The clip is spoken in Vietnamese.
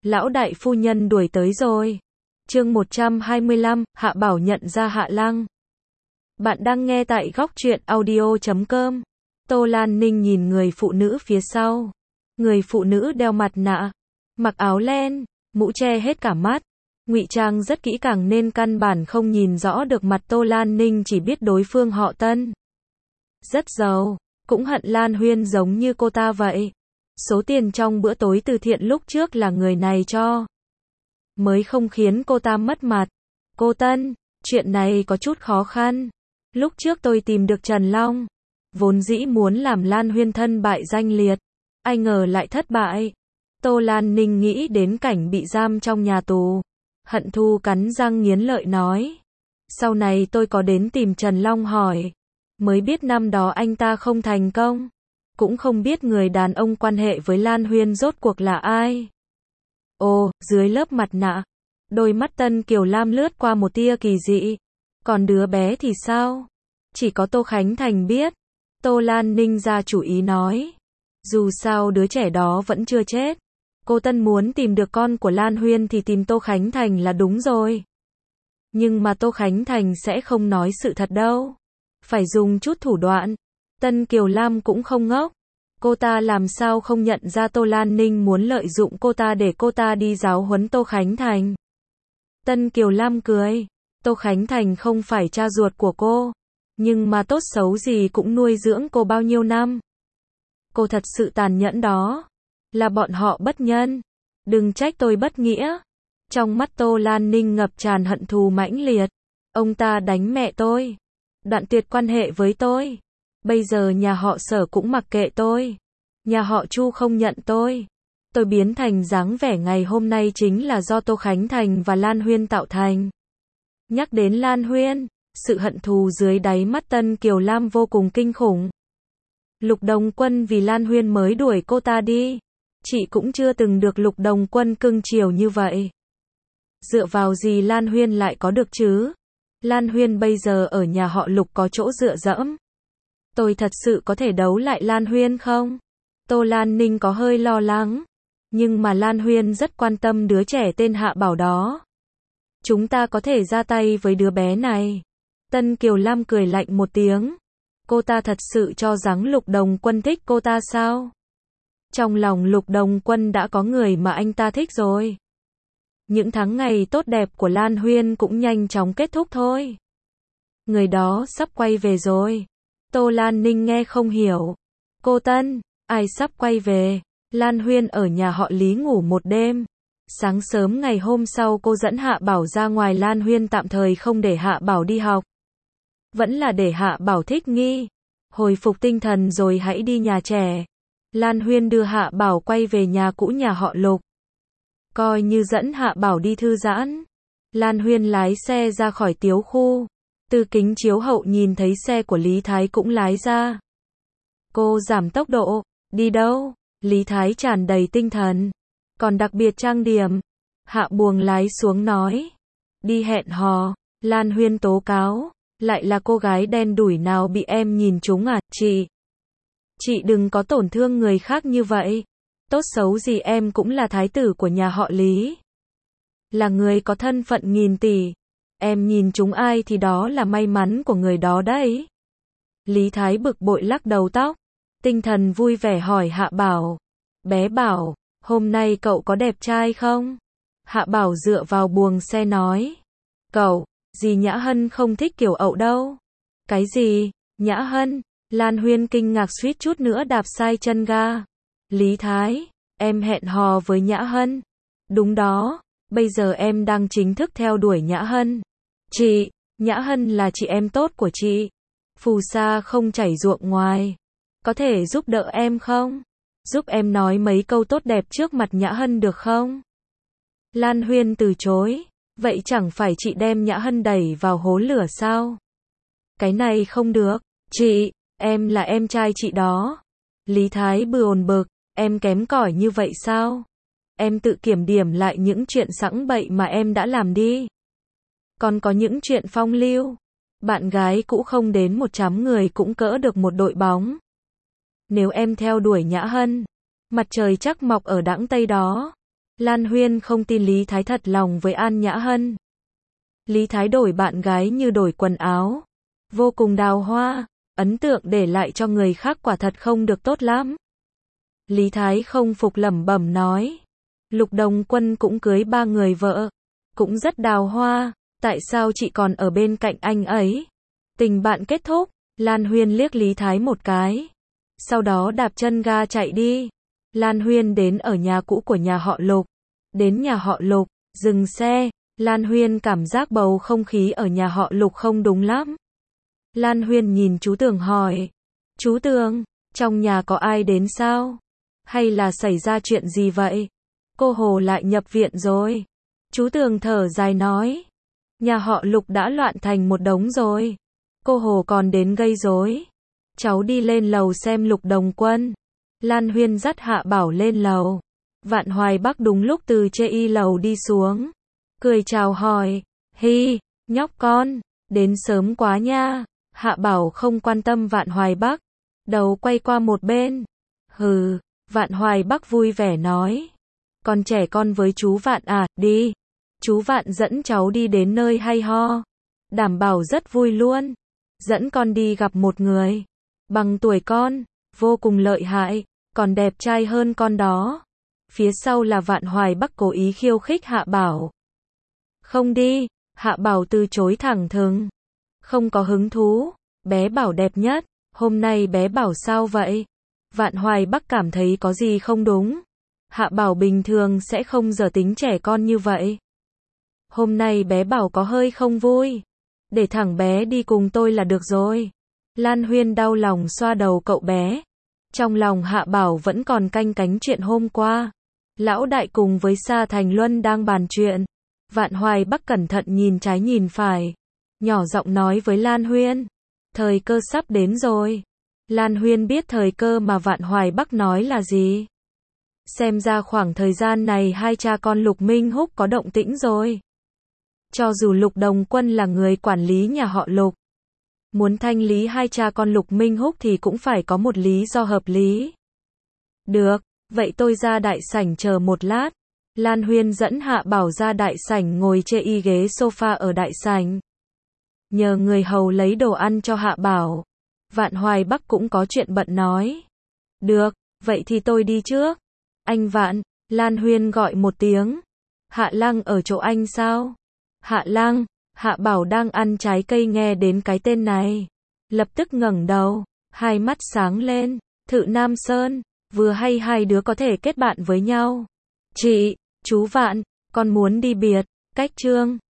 Lão đại phu nhân đuổi tới rồi. Chương 125, Hạ Bảo nhận ra Hạ Lăng. Bạn đang nghe tại góc truyện audio.com. Tô Lan Ninh nhìn người phụ nữ phía sau. Người phụ nữ đeo mặt nạ, mặc áo len, mũ che hết cả mắt, ngụy trang rất kỹ càng nên căn bản không nhìn rõ được mặt Tô Lan Ninh, chỉ biết đối phương họ Tân. Rất giàu, cũng hận Lan Huyên giống như cô ta vậy. Số tiền trong bữa tối từ thiện lúc trước là người này cho, mới không khiến cô ta mất mặt. Cô Tân, chuyện này có chút khó khăn. Lúc trước tôi tìm được Trần Long, vốn dĩ muốn làm Lan Huyên thân bại danh liệt, ai ngờ lại thất bại. Tô Lan Ninh nghĩ đến cảnh bị giam trong nhà tù, hận thù cắn răng nghiến lợi nói. Sau này tôi có đến tìm Trần Long hỏi, mới biết năm đó anh ta không thành công. Cũng không biết người đàn ông quan hệ với Lan Huyên rốt cuộc là ai. Ồ, dưới lớp mặt nạ, đôi mắt Tân Kiều Lam lướt qua một tia kỳ dị. Còn đứa bé thì sao? Chỉ có Tô Khánh Thành biết. Tô Lan Ninh ra chủ ý nói. Dù sao đứa trẻ đó vẫn chưa chết. Cô Tân muốn tìm được con của Lan Huyên thì tìm Tô Khánh Thành là đúng rồi. Nhưng mà Tô Khánh Thành sẽ không nói sự thật đâu. Phải dùng chút thủ đoạn. Tân Kiều Lam cũng không ngốc. Cô ta làm sao không nhận ra Tô Lan Ninh muốn lợi dụng cô ta để cô ta đi giáo huấn Tô Khánh Thành. Tân Kiều Lam cười. Tô Khánh Thành không phải cha ruột của cô, nhưng mà tốt xấu gì cũng nuôi dưỡng cô bao nhiêu năm. Cô thật sự tàn nhẫn đó. Là bọn họ bất nhân. Đừng trách tôi bất nghĩa. Trong mắt Tô Lan Ninh ngập tràn hận thù mãnh liệt. Ông ta đánh mẹ tôi, đoạn tuyệt quan hệ với tôi. Bây giờ nhà họ Sở cũng mặc kệ tôi. Nhà họ Chu không nhận tôi. Tôi biến thành dáng vẻ ngày hôm nay chính là do Tô Khánh Thành và Lan Huyên tạo thành. Nhắc đến Lan Huyên, sự hận thù dưới đáy mắt Tân Kiều Lam vô cùng kinh khủng. Lục Đồng Quân vì Lan Huyên mới đuổi cô ta đi. Chị cũng chưa từng được Lục Đồng Quân cưng chiều như vậy. Dựa vào gì Lan Huyên lại có được chứ? Lan Huyên bây giờ ở nhà họ Lục có chỗ dựa dẫm. Tôi thật sự có thể đấu lại Lan Huyên không? Tô Lan Ninh có hơi lo lắng. Nhưng mà Lan Huyên rất quan tâm đứa trẻ tên Hạ Bảo đó. Chúng ta có thể ra tay với đứa bé này. Tân Kiều Lam cười lạnh một tiếng. Cô ta thật sự cho rằng Lục Đồng Quân thích cô ta sao? Trong lòng Lục Đồng Quân đã có người mà anh ta thích rồi. Những tháng ngày tốt đẹp của Lan Huyên cũng nhanh chóng kết thúc thôi. Người đó sắp quay về rồi. Tô Lan Ninh nghe không hiểu. Cô Tân, ai sắp quay về? Lan Huyên ở nhà họ Lý ngủ một đêm. Sáng sớm ngày hôm sau cô dẫn Hạ Bảo ra ngoài. Lan Huyên tạm thời không để Hạ Bảo đi học. Vẫn là để Hạ Bảo thích nghi, hồi phục tinh thần rồi hãy đi nhà trẻ. Lan Huyên đưa Hạ Bảo quay về nhà cũ nhà họ Lục. Coi như dẫn Hạ Bảo đi thư giãn. Lan Huyên lái xe ra khỏi Tiếu khu. Từ kính chiếu hậu nhìn thấy xe của Lý Thái cũng lái ra. Cô giảm tốc độ. Đi đâu? Lý Thái tràn đầy tinh thần, còn đặc biệt trang điểm. Hạ buồng lái xuống nói. Đi hẹn hò. Lan Huyên tố cáo. Lại là cô gái đen đủi nào bị em nhìn trúng à? Chị đừng có tổn thương người khác như vậy. Tốt xấu gì em cũng là thái tử của nhà họ Lý. Là người có thân phận nghìn tỷ. Em nhìn trúng ai thì đó là may mắn của người đó đấy. Lý Thái bực bội lắc đầu tóc. Tinh thần vui vẻ hỏi Hạ Bảo. Bé Bảo, hôm nay cậu có đẹp trai không? Hạ Bảo dựa vào buồng xe nói. Cậu, dì Nhã Hân không thích kiểu ậu đâu. Cái gì? Nhã Hân? Lan Huyên kinh ngạc suýt chút nữa đạp sai chân ga. Lý Thái, em hẹn hò với Nhã Hân. Đúng đó, bây giờ em đang chính thức theo đuổi Nhã Hân. Chị, Nhã Hân là chị em tốt của chị. Phù sa không chảy ruộng ngoài. Có thể giúp đỡ em không? Giúp em nói mấy câu tốt đẹp trước mặt Nhã Hân được không? Lan Huyên từ chối. Vậy chẳng phải chị đem Nhã Hân đẩy vào hố lửa sao? Cái này không được. Chị, em là em trai chị đó. Lý Thái bồn bực. Em kém cỏi như vậy sao? Em tự kiểm điểm lại những chuyện sẵn bậy mà em đã làm đi. Còn có những chuyện phong lưu. Bạn gái cũ không đến 100 người cũng cỡ được một đội bóng. Nếu em theo đuổi Nhã Hân, mặt trời chắc mọc ở đãng Tây đó. Lan Huyên không tin Lý Thái thật lòng với An Nhã Hân. Lý Thái đổi bạn gái như đổi quần áo. Vô cùng đào hoa, ấn tượng để lại cho người khác quả thật không được tốt lắm. Lý Thái không phục lẩm bẩm nói. Lục Đồng Quân cũng cưới 3 người vợ. Cũng rất đào hoa, tại sao chị còn ở bên cạnh anh ấy? Tình bạn kết thúc, Lan Huyên liếc Lý Thái một cái. Sau đó đạp chân ga chạy đi. Lan Huyên đến ở nhà cũ của nhà họ Lục. Đến nhà họ Lục, dừng xe. Lan Huyên cảm giác bầu không khí ở nhà họ Lục không đúng lắm. Lan Huyên nhìn chú Tường hỏi. Chú Tường, trong nhà có ai đến sao? Hay là xảy ra chuyện gì vậy? Cô Hồ lại nhập viện rồi. Chú Tường thở dài nói. Nhà họ Lục đã loạn thành một đống rồi. Cô Hồ còn đến gây rối. Cháu đi lên lầu xem Lục Đồng Quân. Lan Huyên dắt Hạ Bảo lên lầu. Vạn Hoài Bắc đúng lúc từ trên y lầu đi xuống. Cười chào hỏi. Hi, nhóc con, đến sớm quá nha. Hạ Bảo không quan tâm Vạn Hoài Bắc. Đầu quay qua một bên. Hừ, Vạn Hoài Bắc vui vẻ nói. Con trẻ con với chú Vạn à, đi. Chú Vạn dẫn cháu đi đến nơi hay ho. Đảm bảo rất vui luôn. Dẫn con đi gặp một người. Bằng tuổi con, vô cùng lợi hại, còn đẹp trai hơn con đó. Phía sau là Vạn Hoài Bắc cố ý khiêu khích Hạ Bảo. Không đi, Hạ Bảo từ chối thẳng thừng. Không có hứng thú, bé Bảo đẹp nhất, hôm nay bé Bảo sao vậy? Vạn Hoài Bắc cảm thấy có gì không đúng. Hạ Bảo bình thường sẽ không dở tính trẻ con như vậy. Hôm nay bé Bảo có hơi không vui. Để thẳng bé đi cùng tôi là được rồi. Lan Huyên đau lòng xoa đầu cậu bé. Trong lòng Hạ Bảo vẫn còn canh cánh chuyện hôm qua. Lão đại cùng với Sa Thành Luân đang bàn chuyện. Vạn Hoài Bắc cẩn thận nhìn trái nhìn phải. Nhỏ giọng nói với Lan Huyên. Thời cơ sắp đến rồi. Lan Huyên biết thời cơ mà Vạn Hoài Bắc nói là gì. Xem ra khoảng thời gian này hai cha con Lục Minh Húc có động tĩnh rồi. Cho dù Lục Đồng Quân là người quản lý nhà họ Lục. Muốn thanh lý hai cha con Lục Minh Húc thì cũng phải có một lý do hợp lý. Được, vậy tôi ra đại sảnh chờ một lát. Lan Huyên dẫn Hạ Bảo ra đại sảnh ngồi trên y ghế sofa ở đại sảnh. Nhờ người hầu lấy đồ ăn cho Hạ Bảo. Vạn Hoài Bắc cũng có chuyện bận nói. Được, vậy thì tôi đi trước. Anh Vạn, Lan Huyên gọi một tiếng. Hạ Lăng ở chỗ anh sao? Hạ Lăng, Hạ Bảo đang ăn trái cây nghe đến cái tên này. Lập tức ngẩng đầu, hai mắt sáng lên. Thự Nam Sơn, vừa hay hai đứa có thể kết bạn với nhau. Chị, chú Vạn, con muốn đi biệt, cách Trương.